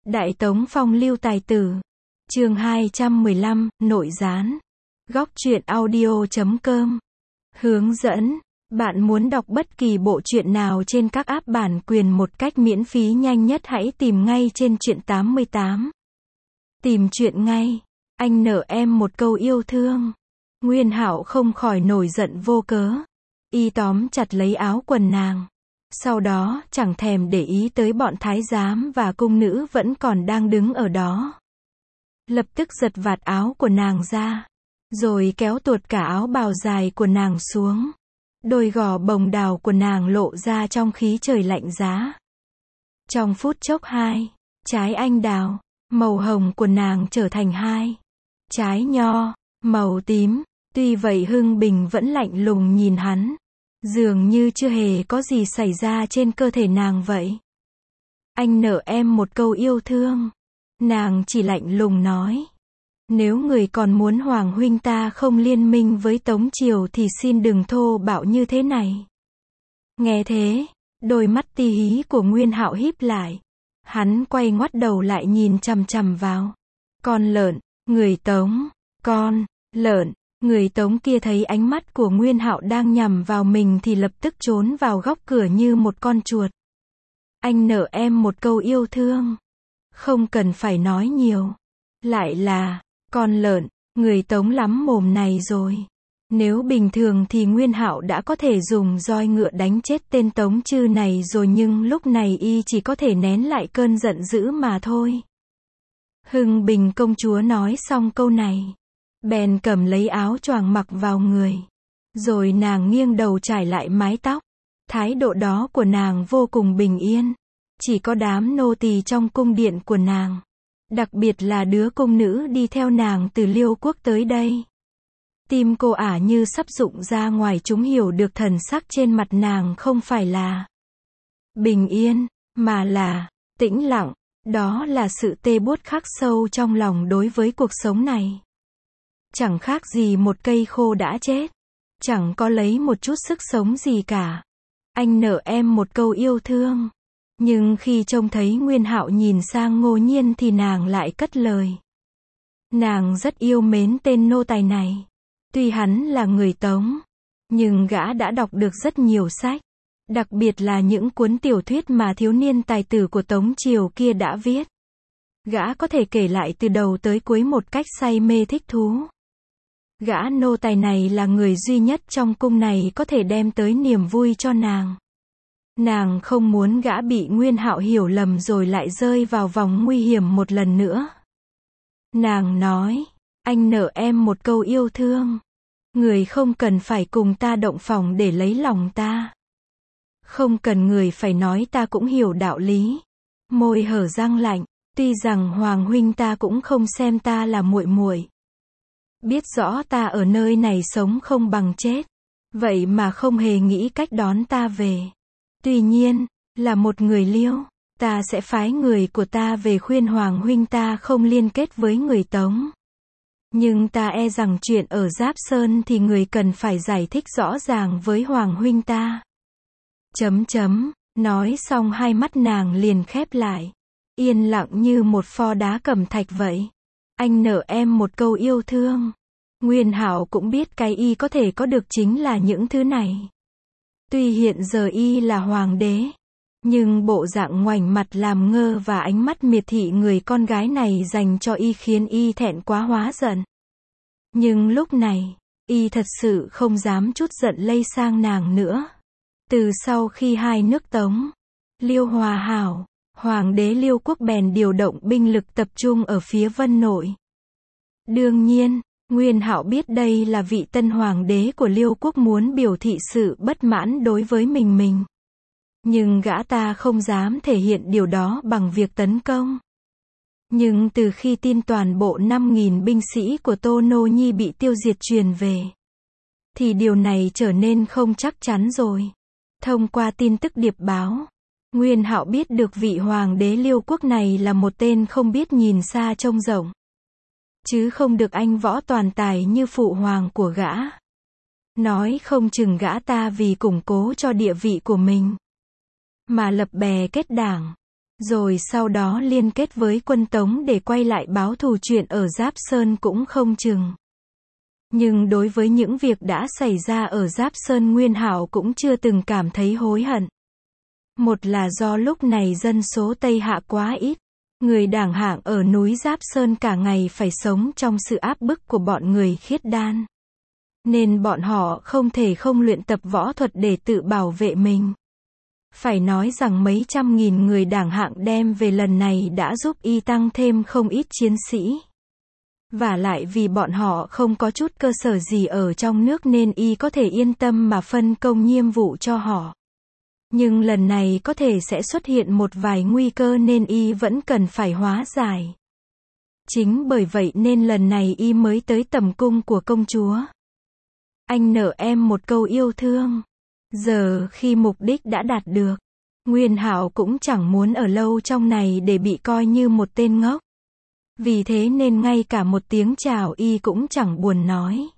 Đại Tống phong lưu tài tử. Chương 215, nội gián. Góc truyện audio.com. Hướng dẫn. Bạn muốn đọc bất kỳ bộ truyện nào trên các app bản quyền một cách miễn phí nhanh nhất hãy tìm ngay trên truyện 88. Tìm truyện ngay. Anh nợ em một câu yêu thương. Nguyên Hạo không khỏi nổi giận vô cớ. Y tóm chặt lấy áo quần nàng. Sau đó, chẳng thèm để ý tới bọn thái giám và cung nữ vẫn còn đang đứng ở đó. Lập tức giật vạt áo của nàng ra. Rồi kéo tuột cả áo bào dài của nàng xuống. Đôi gò bồng đào của nàng lộ ra trong khí trời lạnh giá. Trong phút chốc trái anh đào, màu hồng của nàng trở thành trái nho, màu tím. Tuy vậy Hưng Bình vẫn lạnh lùng nhìn hắn. Dường như chưa hề có gì xảy ra trên cơ thể nàng vậy. Anh nợ em một câu yêu thương. Nàng chỉ lạnh lùng nói. Nếu người còn muốn Hoàng huynh ta không liên minh với Tống Triều thì xin đừng thô bạo như thế này. Nghe thế, đôi mắt ti hí của Nguyên Hạo híp lại. Hắn quay ngoắt đầu lại nhìn chằm chằm vào. Con lợn, người Tống, con, lợn. Người Tống kia thấy ánh mắt của Nguyên Hạo đang nhằm vào mình thì lập tức trốn vào góc cửa như một con chuột. Anh nợ em một câu yêu thương. Không cần phải nói nhiều. Lại là, con lợn, người Tống lắm mồm này rồi. Nếu bình thường thì Nguyên Hạo đã có thể dùng roi ngựa đánh chết tên Tống Trư này rồi nhưng lúc này y chỉ có thể nén lại cơn giận dữ mà thôi. Hưng Bình công chúa nói xong câu này. Bèn cầm lấy áo choàng mặc vào người. Rồi nàng nghiêng đầu trải lại mái tóc. Thái độ đó của nàng vô cùng bình yên. Chỉ có đám nô tỳ trong cung điện của nàng. Đặc biệt là đứa cung nữ đi theo nàng từ Liêu quốc tới đây. Tim cô ả như sắp rụng ra ngoài, chúng hiểu được thần sắc trên mặt nàng không phải là bình yên, mà là tĩnh lặng. Đó là sự tê buốt khắc sâu trong lòng đối với cuộc sống này. Chẳng khác gì một cây khô đã chết. Chẳng có lấy một chút sức sống gì cả. Anh nợ em một câu yêu thương. Nhưng khi trông thấy Nguyên Hạo nhìn sang Ngô Nhiên thì nàng lại cất lời. Nàng rất yêu mến tên nô tài này. Tuy hắn là người Tống, nhưng gã đã đọc được rất nhiều sách. Đặc biệt là những cuốn tiểu thuyết mà thiếu niên tài tử của Tống Triều kia đã viết. Gã có thể kể lại từ đầu tới cuối một cách say mê thích thú. Gã nô tài này là người duy nhất trong cung này có thể đem tới niềm vui cho nàng. Nàng không muốn gã bị Nguyên Hạo hiểu lầm rồi lại rơi vào vòng nguy hiểm một lần nữa. Nàng nói, anh nợ em một câu yêu thương. Người không cần phải cùng ta động phòng để lấy lòng ta. Không cần người phải nói, ta cũng hiểu đạo lý. Môi hở răng lạnh, tuy rằng Hoàng huynh ta cũng không xem ta là muội muội. Biết rõ ta ở nơi này sống không bằng chết. Vậy mà không hề nghĩ cách đón ta về. Tuy nhiên, là một người Liêu, ta sẽ phái người của ta về khuyên Hoàng huynh ta không liên kết với người Tống. Nhưng ta e rằng chuyện ở Giáp Sơn thì người cần phải giải thích rõ ràng với Hoàng huynh ta. Nói xong hai mắt nàng liền khép lại. Yên lặng như một pho đá cẩm thạch vậy. Anh nợ em một câu yêu thương. Nguyên Hạo cũng biết cái y có thể có được chính là những thứ này. Tuy hiện giờ y là hoàng đế, nhưng bộ dạng ngoảnh mặt làm ngơ và ánh mắt miệt thị người con gái này dành cho y khiến y thẹn quá hóa giận. Nhưng lúc này, y thật sự không dám chút giận lây sang nàng nữa. Từ sau khi hai nước Tống, Liêu hòa hảo, hoàng đế Liêu quốc bèn điều động binh lực tập trung ở phía Vân Nội. Đương nhiên, Nguyên Hạo biết đây là vị tân hoàng đế của Liêu quốc muốn biểu thị sự bất mãn đối với mình. Nhưng gã ta không dám thể hiện điều đó bằng việc tấn công. Nhưng từ khi tin toàn bộ 5.000 binh sĩ của Tô Nô Nhi bị tiêu diệt truyền về, thì điều này trở nên không chắc chắn rồi. Thông qua tin tức điệp báo, Nguyên Hạo biết được vị hoàng đế Liêu quốc này là một tên không biết nhìn xa trông rộng. Chứ không được anh võ toàn tài như phụ hoàng của gã. Nói không chừng gã ta vì củng cố cho địa vị của mình, mà lập bè kết đảng, Rồi sau đó liên kết với quân Tống để quay lại báo thù chuyện ở Giáp Sơn cũng không chừng. Nhưng đối với những việc đã xảy ra ở Giáp Sơn, Nguyên Hạo cũng chưa từng cảm thấy hối hận. Một là do lúc này dân số Tây Hạ quá ít, người đảng hạng ở núi Giáp Sơn cả ngày phải sống trong sự áp bức của bọn người khiết đan. Nên bọn họ không thể không luyện tập võ thuật để tự bảo vệ mình. Phải nói rằng mấy trăm nghìn người đảng hạng đem về lần này đã giúp y tăng thêm không ít chiến sĩ. Vả lại vì bọn họ không có chút cơ sở gì ở trong nước nên y có thể yên tâm mà phân công nhiệm vụ cho họ. Nhưng lần này có thể sẽ xuất hiện một vài nguy cơ nên y vẫn cần phải hóa giải. Chính bởi vậy nên lần này y mới tới tầm cung của công chúa. Anh nợ em một câu yêu thương. Giờ khi mục đích đã đạt được, Nguyên Hạo cũng chẳng muốn ở lâu trong này để bị coi như một tên ngốc. Vì thế nên ngay cả một tiếng chào y cũng chẳng buồn nói.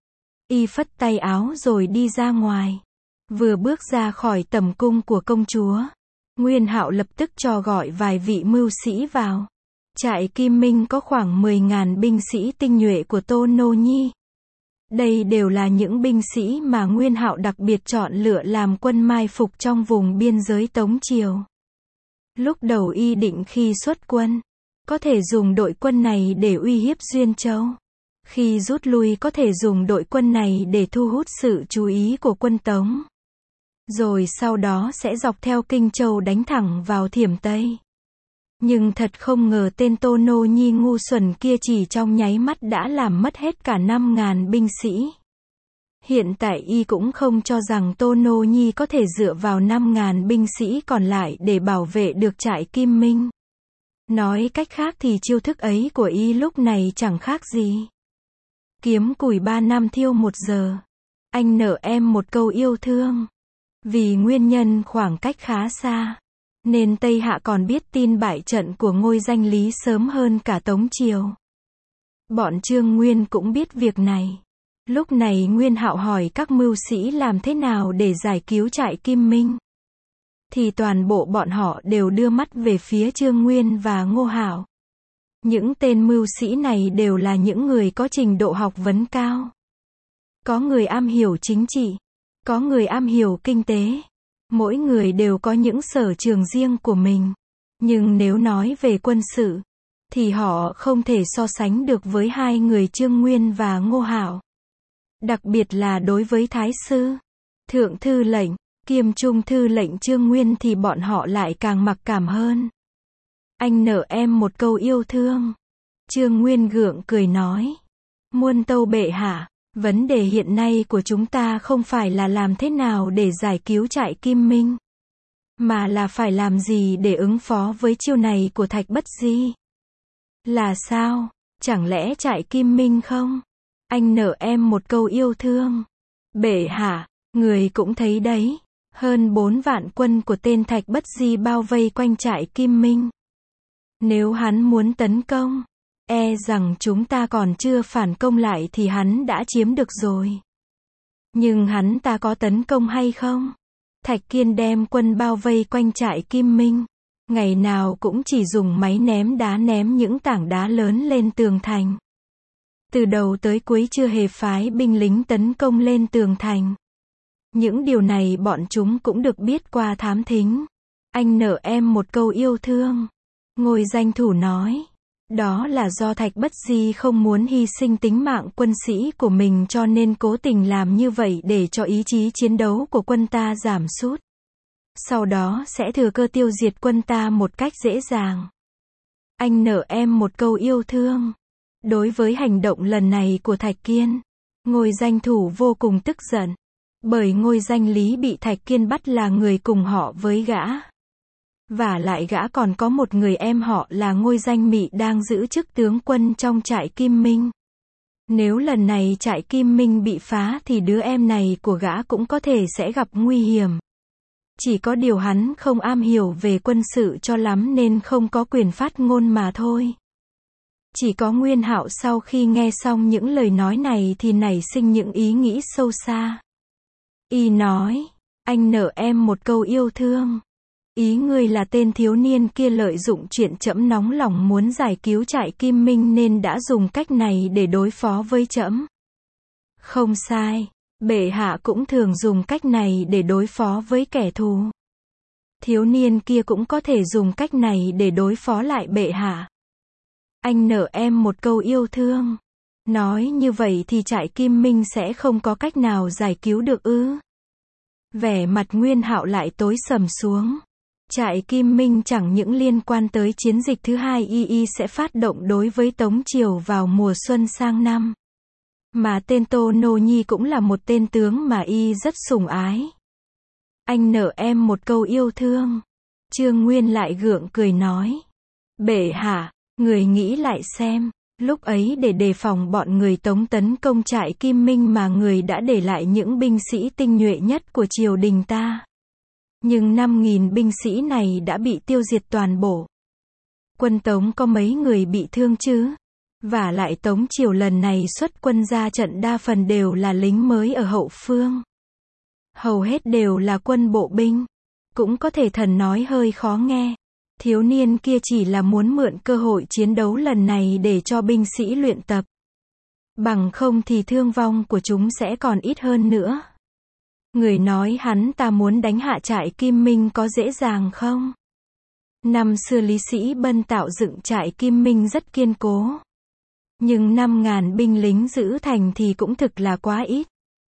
Y phất tay áo rồi đi ra ngoài. Vừa bước ra khỏi tầm cung của công chúa, Nguyên Hạo lập tức cho gọi vài vị mưu sĩ vào. Trại Kim Minh có khoảng 10.000 binh sĩ tinh nhuệ của Tô Nô Nhi. Đây đều là những binh sĩ mà Nguyên Hạo đặc biệt chọn lựa làm quân mai phục trong vùng biên giới Tống Triều. Lúc đầu y định khi xuất quân, có thể dùng đội quân này để uy hiếp Duyên Châu. Khi rút lui có thể dùng đội quân này để thu hút sự chú ý của quân Tống. Rồi sau đó sẽ dọc theo Kinh Châu đánh thẳng vào Thiểm Tây. Nhưng thật không ngờ tên Tô Nô Nhi ngu xuẩn kia chỉ trong nháy mắt đã làm mất hết cả 5.000 binh sĩ. Hiện tại y cũng không cho rằng Tô Nô Nhi có thể dựa vào 5.000 binh sĩ còn lại để bảo vệ được trại Kim Minh. Nói cách khác thì chiêu thức ấy của y lúc này chẳng khác gì kiếm củi 3 năm thiêu 1 giờ. Anh nợ em một câu yêu thương. Vì nguyên nhân khoảng cách khá xa, nên Tây Hạ còn biết tin bại trận của ngôi danh Lý sớm hơn cả Tống Triều. Bọn Trương Nguyên cũng biết việc này. Lúc này Nguyên Hạo hỏi các mưu sĩ làm thế nào để giải cứu trại Kim Minh. Thì toàn bộ bọn họ đều đưa mắt về phía Trương Nguyên và Ngô Hạo. Những tên mưu sĩ này đều là những người có trình độ học vấn cao. Có người am hiểu chính trị, có người am hiểu kinh tế. Mỗi người đều có những sở trường riêng của mình. Nhưng nếu nói về quân sự, thì họ không thể so sánh được với hai người Trương Nguyên và Ngô Hạo. Đặc biệt là đối với Thái sư, Thượng thư lệnh, kiêm Trung thư lệnh Trương Nguyên thì bọn họ lại càng mặc cảm hơn. Anh nợ em một câu yêu thương. Trương Nguyên gượng cười nói. Muôn tâu bệ hạ, vấn đề hiện nay của chúng ta không phải là làm thế nào để giải cứu trại Kim Minh, mà là phải làm gì để ứng phó với chiêu này của Thạch Bất Di. Là sao? Chẳng lẽ trại Kim Minh không? Anh nợ em một câu yêu thương. Bệ hạ, người cũng thấy đấy, hơn 4 vạn quân của tên Thạch Bất Di bao vây quanh trại Kim Minh. Nếu hắn muốn tấn công, e rằng chúng ta còn chưa phản công lại thì hắn đã chiếm được rồi. Nhưng hắn ta có tấn công hay không? Thạch Kiên đem quân bao vây quanh trại Kim Minh. Ngày nào cũng chỉ dùng máy ném đá ném những tảng đá lớn lên tường thành. Từ đầu tới cuối chưa hề phái binh lính tấn công lên tường thành. Những điều này bọn chúng cũng được biết qua thám thính. Anh nợ em một câu yêu thương. Ngôi danh thủ nói. Đó là do Thạch Bất Di không muốn hy sinh tính mạng quân sĩ của mình cho nên cố tình làm như vậy để cho ý chí chiến đấu của quân ta giảm sút. Sau đó sẽ thừa cơ tiêu diệt quân ta một cách dễ dàng. Anh nợ em một câu yêu thương. Đối với hành động lần này của Thạch Kiên, ngôi danh thủ vô cùng tức giận. Bởi ngôi danh Lý bị Thạch Kiên bắt là người cùng họ với gã. Vả lại gã còn có một người em họ là ngôi danh Mị đang giữ chức tướng quân trong trại Kim Minh. Nếu lần này trại Kim Minh bị phá thì đứa em này của gã cũng có thể sẽ gặp nguy hiểm. Chỉ có điều hắn không am hiểu về quân sự cho lắm nên không có quyền phát ngôn mà thôi. Chỉ có Nguyên Hạo sau khi nghe xong những lời nói này thì nảy sinh những ý nghĩ sâu xa. Y nói, anh nợ em một câu yêu thương. Ý ngươi là tên thiếu niên kia lợi dụng chuyện trẫm nóng lòng muốn giải cứu trại Kim Minh nên đã dùng cách này để đối phó với trẫm. Không sai, bệ hạ cũng thường dùng cách này để đối phó với kẻ thù. Thiếu niên kia cũng có thể dùng cách này để đối phó lại bệ hạ. Anh nợ em một câu yêu thương. Nói như vậy thì trại Kim Minh sẽ không có cách nào giải cứu được ư? Vẻ mặt Nguyên Hạo lại tối sầm xuống. Trại Kim Minh chẳng những liên quan tới chiến dịch thứ hai y sẽ phát động đối với Tống Triều vào mùa xuân sang năm. Mà tên Tô Nô Nhi cũng là một tên tướng mà y rất sủng ái. Anh nợ em một câu yêu thương. Trương Nguyên lại gượng cười nói. Bệ hạ, người nghĩ lại xem. Lúc ấy để đề phòng bọn người Tống tấn công trại Kim Minh mà người đã để lại những binh sĩ tinh nhuệ nhất của triều đình ta. Nhưng 5.000 binh sĩ này đã bị tiêu diệt toàn bộ. Quân Tống có mấy người bị thương chứ? Vả lại Tống Triều lần này xuất quân ra trận đa phần đều là lính mới ở hậu phương. Hầu hết đều là quân bộ binh. Cũng có thể thần nói hơi khó nghe. Thiếu niên kia chỉ là muốn mượn cơ hội chiến đấu lần này để cho binh sĩ luyện tập. Bằng không thì thương vong của chúng sẽ còn ít hơn nữa. Người nói hắn ta muốn đánh hạ trại Kim Minh có dễ dàng không? Năm xưa Lý Sĩ Bân tạo dựng trại Kim Minh rất kiên cố. Nhưng 5.000 binh lính giữ thành thì cũng thực là quá ít.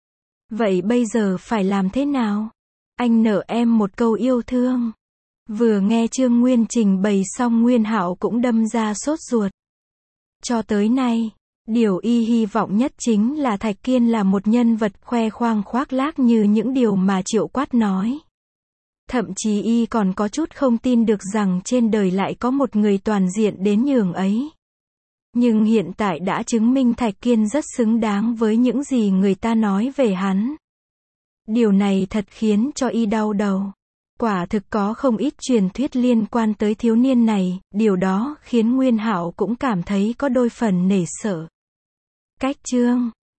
Vậy bây giờ phải làm thế nào? Anh nợ em một câu yêu thương. Vừa nghe Trương Nguyên trình bày xong Nguyên Hạo cũng đâm ra sốt ruột. Cho tới nay, điều y hy vọng nhất chính là Thạch Kiên là một nhân vật khoe khoang khoác lác như những điều mà Triệu Quát nói. Thậm chí y còn có chút không tin được rằng trên đời lại có một người toàn diện đến nhường ấy. Nhưng hiện tại đã chứng minh Thạch Kiên rất xứng đáng với những gì người ta nói về hắn. Điều này thật khiến cho y đau đầu. Quả thực có không ít truyền thuyết liên quan tới thiếu niên này, điều đó khiến Nguyên Hạo cũng cảm thấy có đôi phần nể sợ. Cách chương